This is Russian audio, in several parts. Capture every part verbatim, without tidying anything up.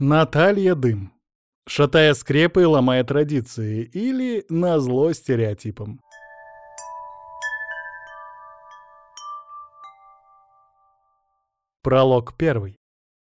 Наталья Дым. Шатая скрепы и ломая традиции. Или назло стереотипам. Пролог первый.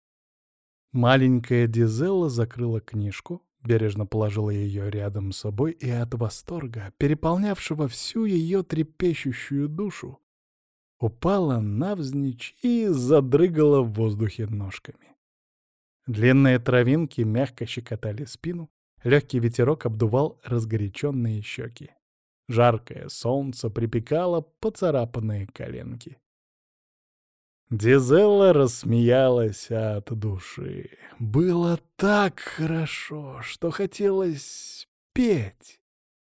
Маленькая Дизелла закрыла книжку, бережно положила ее рядом с собой и от восторга, переполнявшего всю ее трепещущую душу, упала навзничь и задрыгала в воздухе ножками. Длинные травинки мягко щекотали спину, легкий ветерок обдувал разгоряченные щеки. Жаркое солнце припекало поцарапанные коленки. Дизелла рассмеялась от души. Было так хорошо, что хотелось петь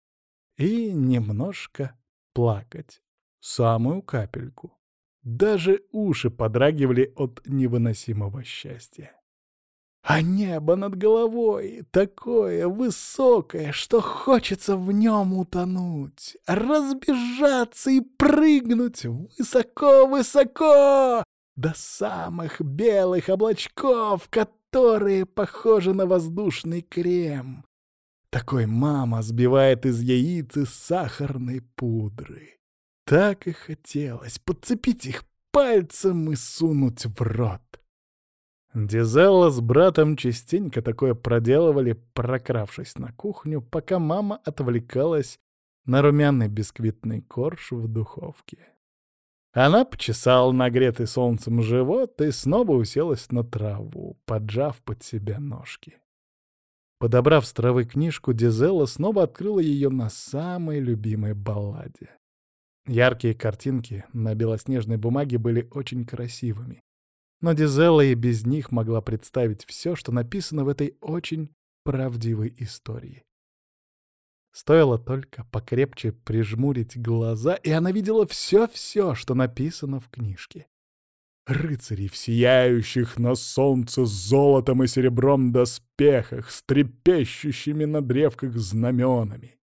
и немножко плакать. Самую капельку. Даже уши подрагивали от невыносимого счастья. А небо над головой такое высокое, что хочется в нем утонуть, разбежаться и прыгнуть высоко-высоко до самых белых облачков, которые похожи на воздушный крем. Такой мама сбивает из яиц и сахарной пудры. Так и хотелось подцепить их пальцем и сунуть в рот. Дизелла с братом частенько такое проделывали, прокравшись на кухню, пока мама отвлекалась на румяный бисквитный корж в духовке. Она почесала нагретый солнцем живот и снова уселась на траву, поджав под себя ножки. Подобрав с травы книжку, Дизелла снова открыла ее на самой любимой балладе. Яркие картинки на белоснежной бумаге были очень красивыми. Но Дизелла и без них могла представить все, что написано в этой очень правдивой истории. Стоило только покрепче прижмурить глаза, и она видела все-все, что написано в книжке. Рыцари в сияющих на солнце золотом и серебром доспехах, с трепещущими на древках знаменами.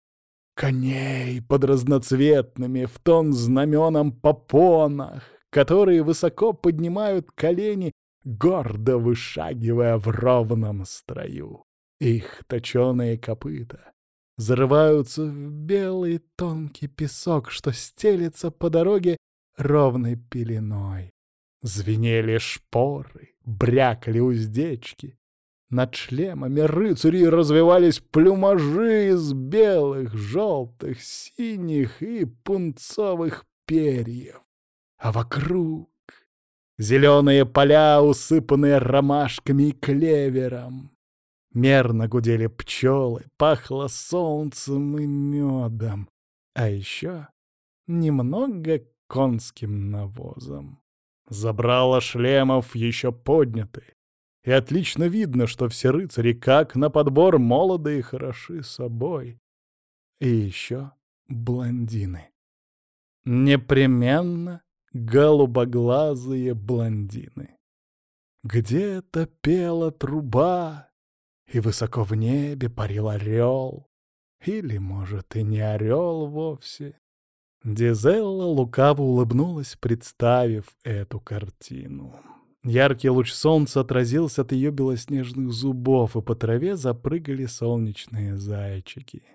Коней под разноцветными в тон знаменам попонах, которые высоко поднимают колени, гордо вышагивая в ровном строю. Их точеные копыта зарываются в белый тонкий песок, что стелется по дороге ровной пеленой. Звенели шпоры, брякали уздечки. Над шлемами рыцарей развивались плюмажи из белых, желтых, синих и пунцовых перьев. А вокруг зеленые поля, усыпанные ромашками и клевером. Мерно гудели пчелы, пахло солнцем и медом, а еще немного конским навозом. Забрала шлемов еще подняты, и отлично видно, что все рыцари, как на подбор, молоды и хороши собой. И еще блондины. Непременно голубоглазые блондины. Где-то пела труба, и высоко в небе парил орел. Или, может, и не орел вовсе. Дизелла лукаво улыбнулась, представив эту картину. Яркий луч солнца отразился от ее белоснежных зубов, и по траве запрыгали солнечные зайчики.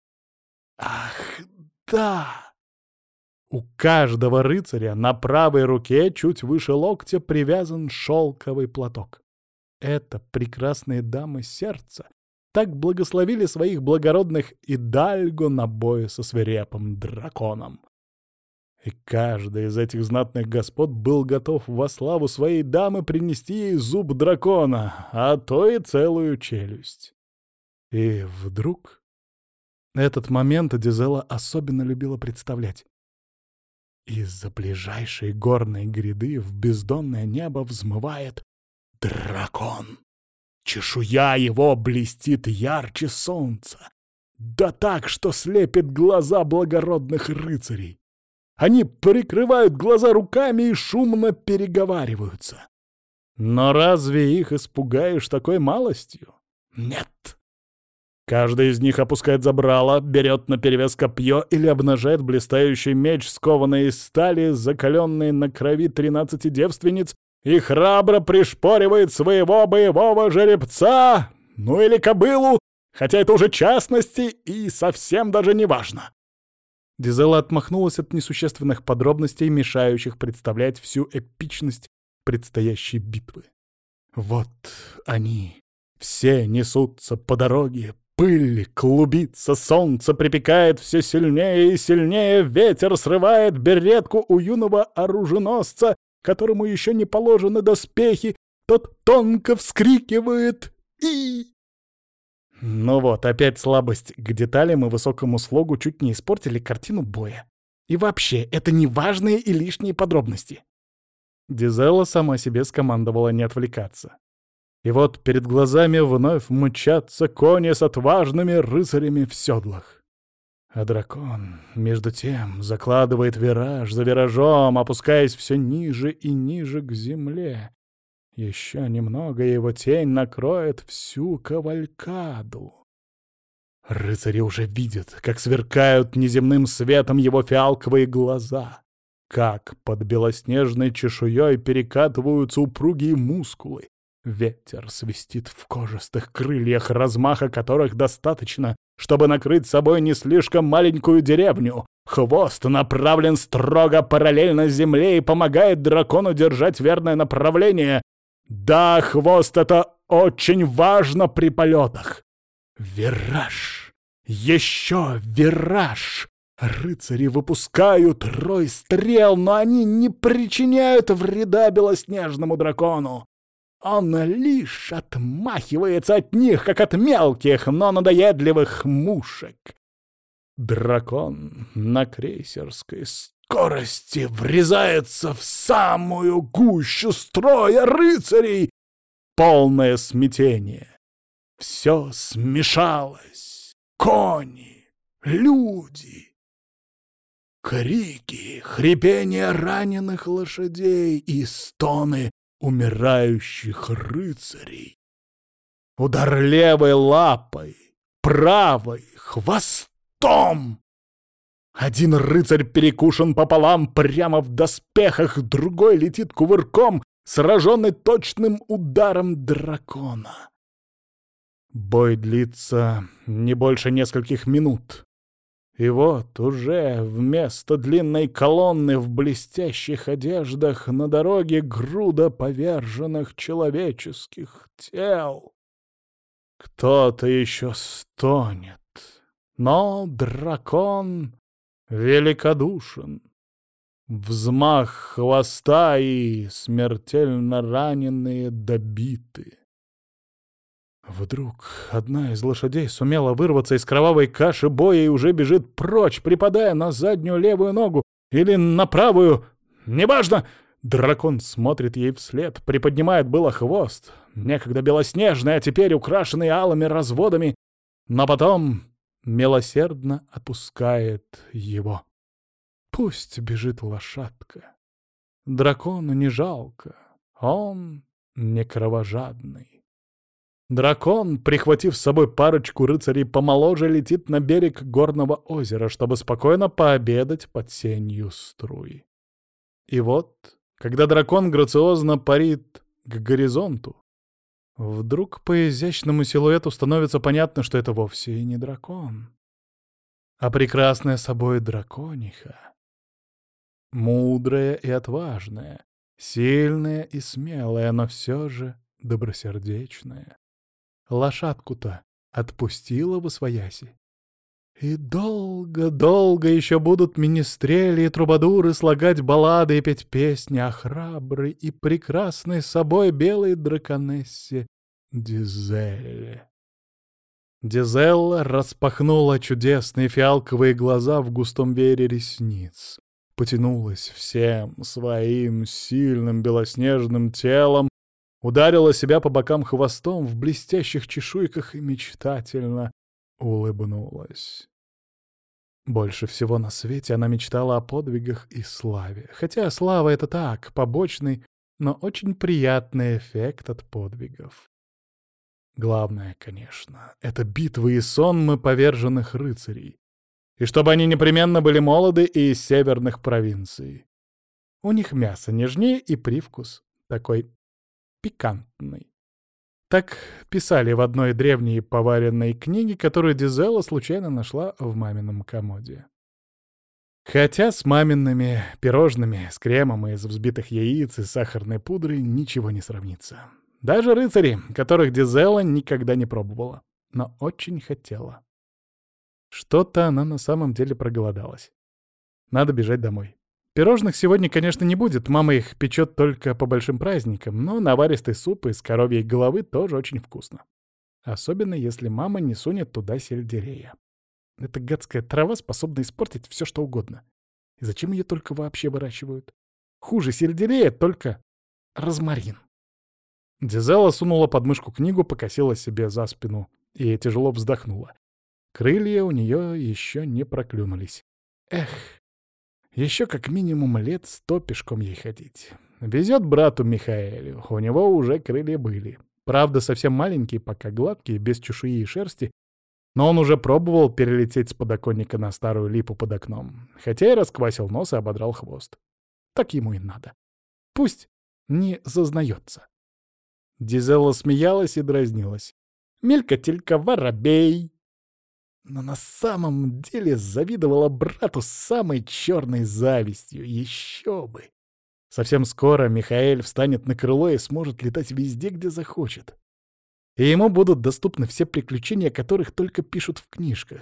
Ах, да! У каждого рыцаря на правой руке, чуть выше локтя, привязан шелковый платок. Это прекрасные дамы сердца так благословили своих благородных идальго на бой со свирепым драконом. И каждый из этих знатных господ был готов во славу своей дамы принести ей зуб дракона, а то и целую челюсть. И вдруг этот момент Дизелла особенно любила представлять. Из-за ближайшей горной гряды в бездонное небо взмывает дракон. Чешуя его блестит ярче солнца. Да так, что слепит глаза благородных рыцарей. Они прикрывают глаза руками и шумно переговариваются. Но разве их испугаешь такой малостью? Нет. Каждый из них опускает забрало, берет наперевес копье или обнажает блистающий меч, скованный из стали, закаленный на крови тринадцати девственниц и храбро пришпоривает своего боевого жеребца, ну или кобылу, хотя это уже частности и совсем даже не важно. Дизелла отмахнулась от несущественных подробностей, мешающих представлять всю эпичность предстоящей битвы. Вот они, все несутся по дороге, пыль клубится, солнце припекает все сильнее и сильнее, ветер срывает беретку у юного оруженосца, которому еще не положены доспехи, тот тонко вскрикивает и... Ну вот, опять слабость к деталям и высокому слогу чуть не испортили картину боя. И вообще, это не важные и лишние подробности. Дизелла сама себе скомандовала не отвлекаться. И вот перед глазами вновь мчатся кони с отважными рыцарями в седлах. А дракон, между тем, закладывает вираж за виражом, опускаясь все ниже и ниже к земле. Еще немного, и его тень накроет всю кавалькаду. Рыцари уже видят, как сверкают неземным светом его фиалковые глаза, как под белоснежной чешуей перекатываются упругие мускулы. Ветер свистит в кожистых крыльях, размаха которых достаточно, чтобы накрыть собой не слишком маленькую деревню. Хвост направлен строго параллельно земле и помогает дракону держать верное направление. Да, хвост — это очень важно при полетах. Вираж! Еще вираж! Рыцари выпускают рой стрел, но они не причиняют вреда белоснежному дракону. Он лишь отмахивается от них, как от мелких, но надоедливых мушек. Дракон на крейсерской скорости врезается в самую гущу строя рыцарей. Полное смятение. Все смешалось. Кони, люди, крики, хрипение раненых лошадей и стоны умирающих рыцарей. Удар левой лапой, правой, хвостом. Один рыцарь перекушен пополам прямо в доспехах, другой летит кувырком, сраженный точным ударом дракона. Бой длится не больше нескольких минут. И вот уже вместо длинной колонны в блестящих одеждах на дороге груда поверженных человеческих тел. Кто-то еще стонет, но дракон великодушен. Взмах хвоста, и смертельно раненые добиты. Вдруг одна из лошадей сумела вырваться из кровавой каши боя и уже бежит прочь, припадая на заднюю левую ногу или на правую. Неважно! Дракон смотрит ей вслед, приподнимает было хвост, некогда белоснежный, а теперь украшенный алыми разводами, но потом милосердно отпускает его. Пусть бежит лошадка. Дракону не жалко, он не кровожадный. Дракон, прихватив с собой парочку рыцарей помоложе, летит на берег горного озера, чтобы спокойно пообедать под сенью струи. И вот, когда дракон грациозно парит к горизонту, вдруг по изящному силуэту становится понятно, что это вовсе и не дракон, а прекрасная собой дракониха. Мудрая и отважная, сильная и смелая, но все же добросердечная. Лошадку-то отпустила восвояси. И долго-долго еще будут министрели и трубадуры слагать баллады и петь песни о храброй и прекрасной собой белой драконессе Дизелле. Дизелла распахнула чудесные фиалковые глаза в густом веере ресниц, потянулась всем своим сильным белоснежным телом, ударила себя по бокам хвостом в блестящих чешуйках и мечтательно улыбнулась. Больше всего на свете она мечтала о подвигах и славе. Хотя слава — это так, побочный, но очень приятный эффект от подвигов. Главное, конечно, это битвы и сонмы поверженных рыцарей. И чтобы они непременно были молоды и из северных провинций. У них мясо нежнее и привкус такой пикантный. Так писали в одной древней поваренной книге, которую Дизелла случайно нашла в мамином комоде. Хотя с мамиными пирожными, с кремом из взбитых яиц и сахарной пудры ничего не сравнится. Даже рыцари, которых Дизелла никогда не пробовала, но очень хотела. Что-то она на самом деле проголодалась. Надо бежать домой. Пирожных сегодня, конечно, не будет, мама их печет только по большим праздникам, но наваристый суп из коровьей головы тоже очень вкусно. Особенно, если мама не сунет туда сельдерея. Эта гадская трава способна испортить все, что угодно. И зачем ее только вообще выращивают? Хуже сельдерея только розмарин. Дизелла сунула под мышку книгу, покосила себе за спину и тяжело вздохнула. Крылья у нее еще не проклюнулись. Эх, еще как минимум лет сто пешком ей ходить. Везет брату Михаэлю, у него уже крылья были. Правда, совсем маленькие, пока гладкие, без чешуи и шерсти, но он уже пробовал перелететь с подоконника на старую липу под окном, хотя и расквасил нос и ободрал хвост. Так ему и надо. Пусть не зазнается. Дизелла смеялась и дразнилась. «Мелька-телька воробей!» Но на самом деле завидовала брату самой черной завистью. Еще бы! Совсем скоро Михаэль встанет на крыло и сможет летать везде, где захочет. И ему будут доступны все приключения, о которых только пишут в книжках.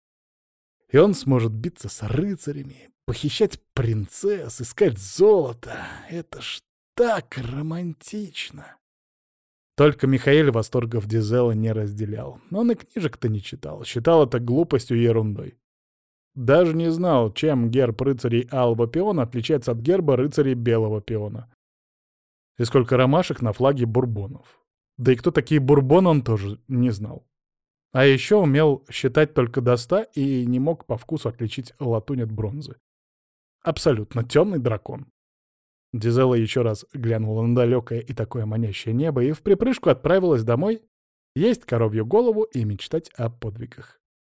И он сможет биться с рыцарями, похищать принцесс, искать золото. Это ж так романтично! Только Михаэль восторгов Дизелла не разделял. Он и книжек-то не читал, считал это глупостью и ерундой. Даже не знал, чем герб рыцарей Алого Пиона отличается от герба рыцарей Белого Пиона. И сколько ромашек на флаге бурбонов. Да и кто такие бурбоны, он тоже не знал. А еще умел считать только до ста и не мог по вкусу отличить латунь от бронзы. Абсолютно темный дракон. Дизелла еще раз глянула на далекое и такое манящее небо и в припрыжку отправилась домой есть коровью голову и мечтать о подвигах.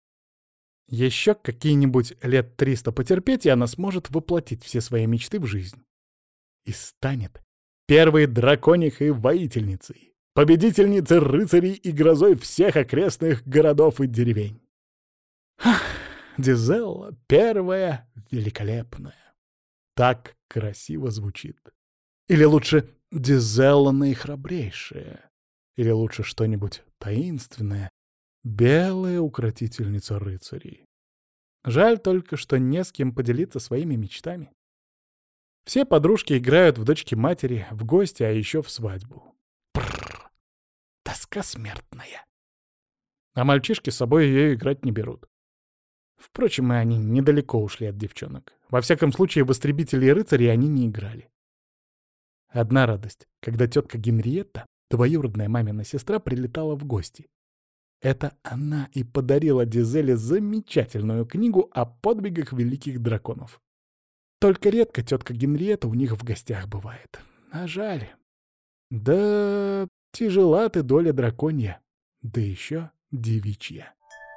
Еще какие-нибудь лет триста потерпеть, и она сможет воплотить все свои мечты в жизнь. И станет первой драконихой воительницей, победительницей рыцарей и грозой всех окрестных городов и деревень. Ах, Дизелла первая великолепная. Так красиво звучит. Или лучше Дизелла наихрабрейшая. Или лучше что-нибудь таинственное. Белая укротительница рыцарей. Жаль только, что не с кем поделиться своими мечтами. Все подружки играют в дочки матери, в гости, а еще в свадьбу. Прррр. Тоска смертная. А мальчишки с собой ее играть не берут. Впрочем, и они недалеко ушли от девчонок. Во всяком случае, в истребителей и рыцарей они не играли. Одна радость, когда тетка Генриетта, двоюродная мамина сестра, прилетала в гости. Это она и подарила Дизелле замечательную книгу о подвигах великих драконов. Только редко тетка Генриетта у них в гостях бывает. А жаль. Да тяжела ты доля драконья, да еще девичья.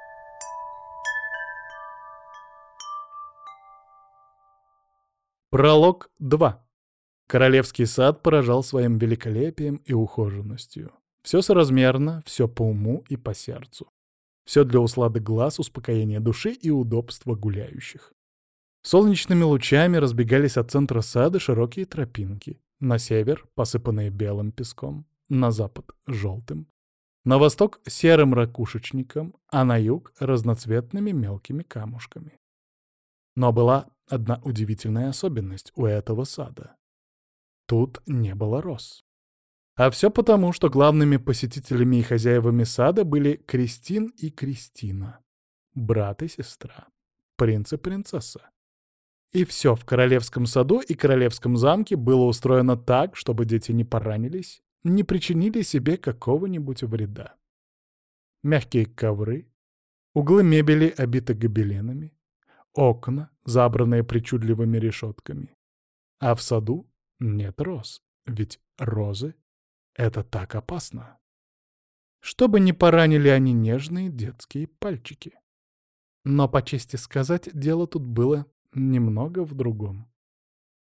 Пролог два. Королевский сад поражал своим великолепием и ухоженностью. Все соразмерно, все по уму и по сердцу. Все для услады глаз, успокоения души и удобства гуляющих. Солнечными лучами разбегались от центра сада широкие тропинки. На север, посыпанные белым песком, на запад — желтым, на восток — серым ракушечником, а на юг — разноцветными мелкими камушками. Но была одна удивительная особенность у этого сада. Тут не было роз. А все потому, что главными посетителями и хозяевами сада были Кристин и Кристина, брат и сестра, принц и принцесса. И все в королевском саду и королевском замке было устроено так, чтобы дети не поранились, не причинили себе какого-нибудь вреда. Мягкие ковры, углы мебели обиты гобеленами, окна, забранные причудливыми решетками. А в саду нет роз, ведь розы — это так опасно. Чтобы не поранили они нежные детские пальчики. Но, по чести сказать, дело тут было немного в другом.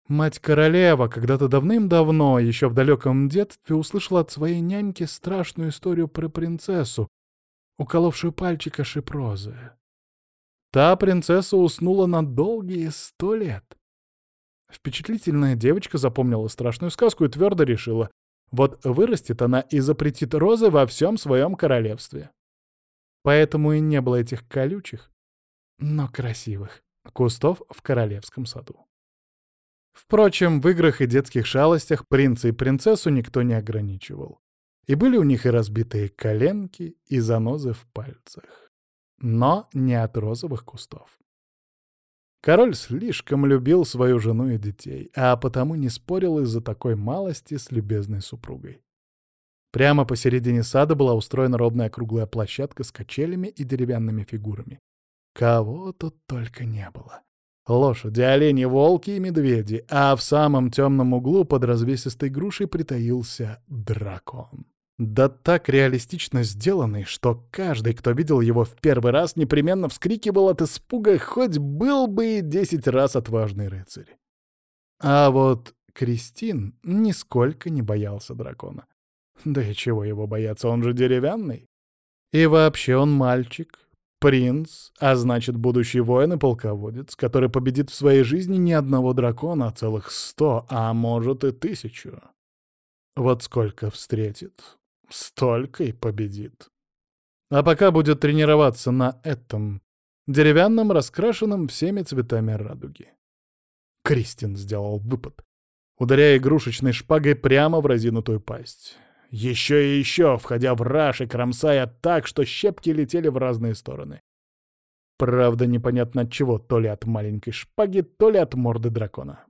Мать-королева когда-то давным-давно, еще в далеком детстве, услышала от своей няньки страшную историю про принцессу, уколовшую пальчик о шип розы. Та принцесса уснула на долгие сто лет. Впечатлительная девочка запомнила страшную сказку и твердо решила, вот вырастет она и запретит розы во всем своем королевстве. Поэтому и не было этих колючих, но красивых кустов в королевском саду. Впрочем, в играх и детских шалостях принца и принцессу никто не ограничивал. И были у них и разбитые коленки, и занозы в пальцах. Но не от розовых кустов. Король слишком любил свою жену и детей, а потому не спорил из-за такой малости с любезной супругой. Прямо посередине сада была устроена ровная круглая площадка с качелями и деревянными фигурами. Кого тут только не было. Лошади, олени, волки и медведи, а в самом темном углу под развесистой грушей притаился дракон. Да так реалистично сделанный, что каждый, кто видел его в первый раз, непременно вскрикивал от испуга, хоть был бы и десять раз отважный рыцарь. А вот Кристин нисколько не боялся дракона. Да и чего его бояться, он же деревянный. И вообще он мальчик, принц, а значит будущий воин и полководец, который победит в своей жизни не одного дракона, а целых сто, а может и тысячу. Вот сколько встретит, столько и победит. А пока будет тренироваться на этом, деревянном, раскрашенном всеми цветами радуги. Кристин сделал выпад, ударяя игрушечной шпагой прямо в разинутую пасть. Еще и еще, входя в раж и кромсая так, что щепки летели в разные стороны. Правда, непонятно от чего, то ли от маленькой шпаги, то ли от морды дракона.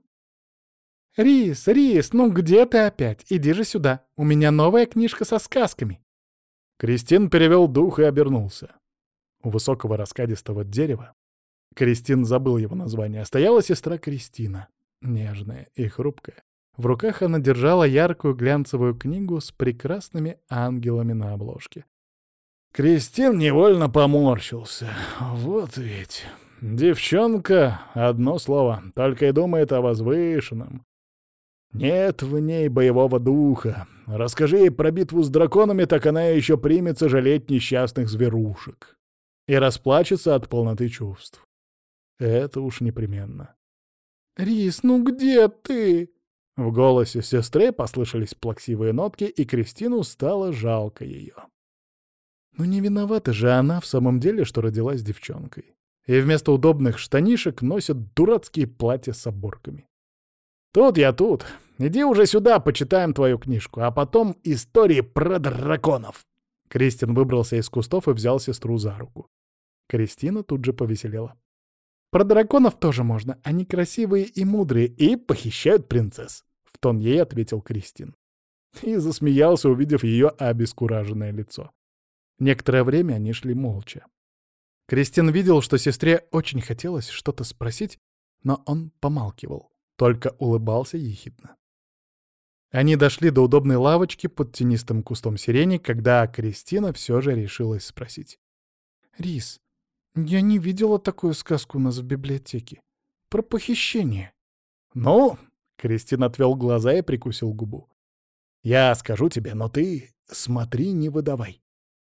«Рис, Рис, ну где ты опять? Иди же сюда, у меня новая книжка со сказками». Кристин перевел дух и обернулся. У высокого раскадистого дерева, Кристин забыл его название, стояла сестра Кристина, нежная и хрупкая. В руках она держала яркую глянцевую книгу с прекрасными ангелами на обложке. Кристин невольно поморщился. Вот ведь. Девчонка, одно слово, только и думает о возвышенном. Нет в ней боевого духа. Расскажи ей про битву с драконами, так она еще примется жалеть несчастных зверушек. И расплачется от полноты чувств. Это уж непременно. «Рис, ну где ты?» В голосе сестры послышались плаксивые нотки, и Кристину стало жалко ее. Ну не виновата же она в самом деле, что родилась девчонкой. И вместо удобных штанишек носит дурацкие платья с оборками. «Тут я тут. Иди уже сюда, почитаем твою книжку, а потом истории про драконов». Кристин выбрался из кустов и взял сестру за руку. Кристина тут же повеселела. «Про драконов тоже можно. Они красивые и мудрые, и похищают принцесс», — в тон ей ответил Кристин. И засмеялся, увидев ее обескураженное лицо. Некоторое время они шли молча. Кристин видел, что сестре очень хотелось что-то спросить, но он помалкивал, только улыбался ехидно. Они дошли до удобной лавочки под тенистым кустом сирени, когда Кристина все же решилась спросить. «Рис, я не видела такую сказку у нас в библиотеке. Про похищение». «Ну?» — Кристин отвел глаза и прикусил губу. «Я скажу тебе, но ты смотри, не выдавай».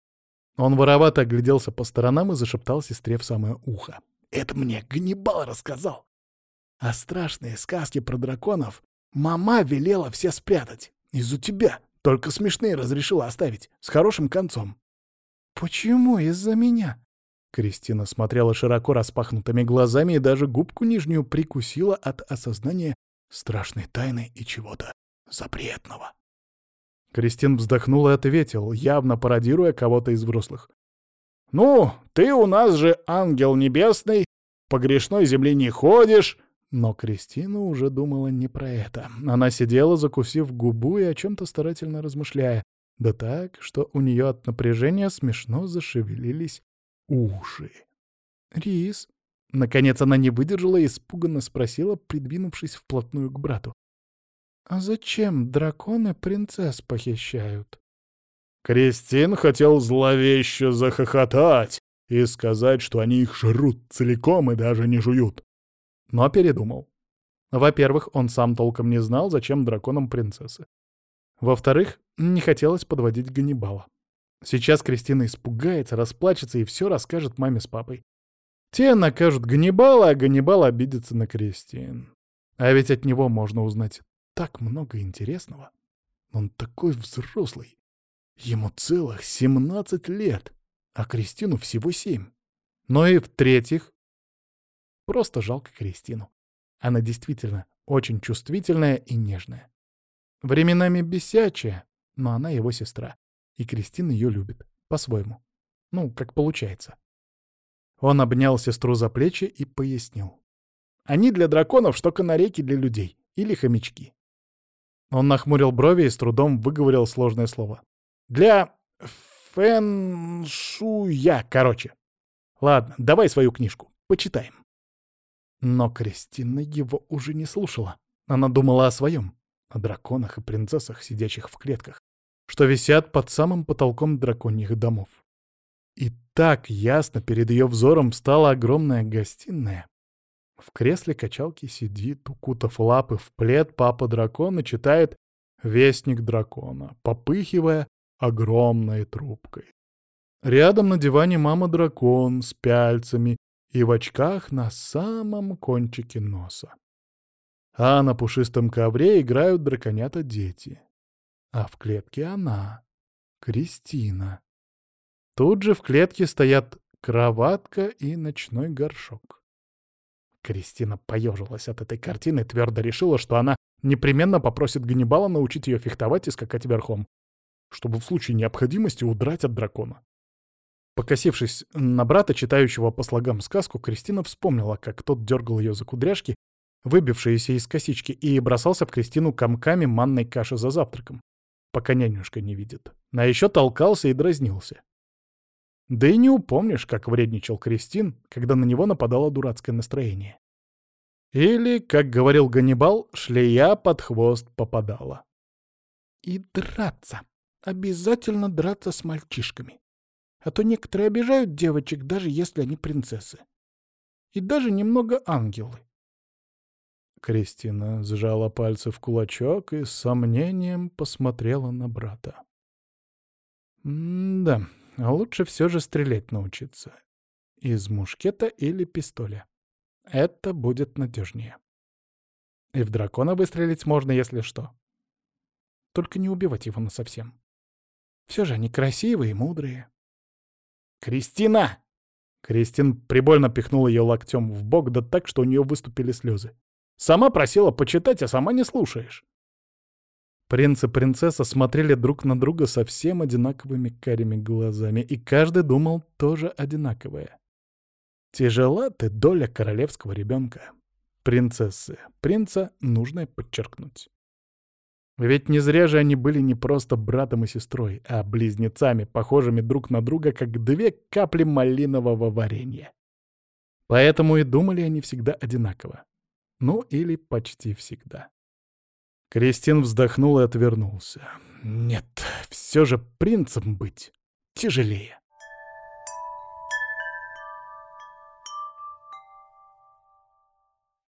Он воровато огляделся по сторонам и зашептал сестре в самое ухо. «Это мне Ганнибал рассказал. А страшные сказки про драконов мама велела все спрятать. Из-за тебя. Только смешные разрешила оставить. С хорошим концом». «Почему из-за меня?» Кристина смотрела широко распахнутыми глазами и даже губку нижнюю прикусила от осознания страшной тайны и чего-то запретного. Кристин вздохнул и ответил, явно пародируя кого-то из взрослых. «Ну, ты у нас же ангел небесный, по грешной земле не ходишь». Но Кристина уже думала не про это. Она сидела, закусив губу и о чем-то старательно размышляя. Да так, что у нее от напряжения смешно зашевелились уши. «Рис?» Наконец она не выдержала и испуганно спросила, придвинувшись вплотную к брату. «А зачем драконы принцесс похищают?» Кристин хотел зловеще захохотать и сказать, что они их жрут целиком и даже не жуют. Но передумал. Во-первых, он сам толком не знал, зачем драконам принцессы. Во-вторых, не хотелось подводить Ганнибала. Сейчас Кристина испугается, расплачется и все расскажет маме с папой. Те накажут Ганнибала, а Ганнибал обидится на Кристин. А ведь от него можно узнать так много интересного. Он такой взрослый. Ему целых семнадцать лет, а Кристину всего семь. Но и в-третьих, просто жалко Кристину. Она действительно очень чувствительная и нежная. Временами бесячая, но она его сестра. И Кристина ее любит. По-своему. Ну, как получается. Он обнял сестру за плечи и пояснил. Они для драконов, что канарейки для людей. Или хомячки. Он нахмурил брови и с трудом выговорил сложное слово. Для фэн-шуя, короче. Ладно, давай свою книжку. Почитаем. Но Кристина его уже не слушала. Она думала о своем. О драконах и принцессах, сидящих в клетках, что висят под самым потолком драконьих домов. И так ясно перед ее взором встала огромная гостиная. В кресле качалки сидит, укутав лапы в плед, папа-дракон и читает «Вестник дракона», попыхивая огромной трубкой. Рядом на диване мама-дракон с пяльцами и в очках на самом кончике носа. А на пушистом ковре играют драконята-дети. А в клетке она, Кристина. Тут же в клетке стоят кроватка и ночной горшок. Кристина поежилась от этой картины и твердо решила, что она непременно попросит Ганнибала научить ее фехтовать и скакать верхом, чтобы в случае необходимости удрать от дракона. Покосившись на брата, читающего по слогам сказку, Кристина вспомнила, как тот дергал ее за кудряшки, выбившиеся из косички, и бросался в Кристину комками манной каши за завтраком, пока нянюшка не видит. А еще толкался и дразнился. Да и не упомнишь, как вредничал Кристин, когда на него нападало дурацкое настроение. Или, как говорил Ганнибал, шлея под хвост попадала. И драться. Обязательно драться с мальчишками. А то некоторые обижают девочек, даже если они принцессы. И даже немного ангелы. Кристина сжала пальцы в кулачок и с сомнением посмотрела на брата. М-да, лучше все же стрелять научиться. Из мушкета или пистоля. Это будет надежнее. И в дракона выстрелить можно, если что. Только не убивать его насовсем. Все же они красивые и мудрые. «Кристина!» Кристин прибольно пихнула ее локтем в бок, да так, что у нее выступили слезы. «Сама просила почитать, а сама не слушаешь». Принц и принцесса смотрели друг на друга совсем одинаковыми карими глазами, и каждый думал тоже одинаковое. Тяжела ты доля королевского ребенка. Принцессы, принца нужно подчеркнуть. Ведь не зря же они были не просто братом и сестрой, а близнецами, похожими друг на друга, как две капли малинового варенья. Поэтому и думали они всегда одинаково. Ну, или почти всегда. Кристин вздохнул и отвернулся. Нет, все же принцем быть тяжелее.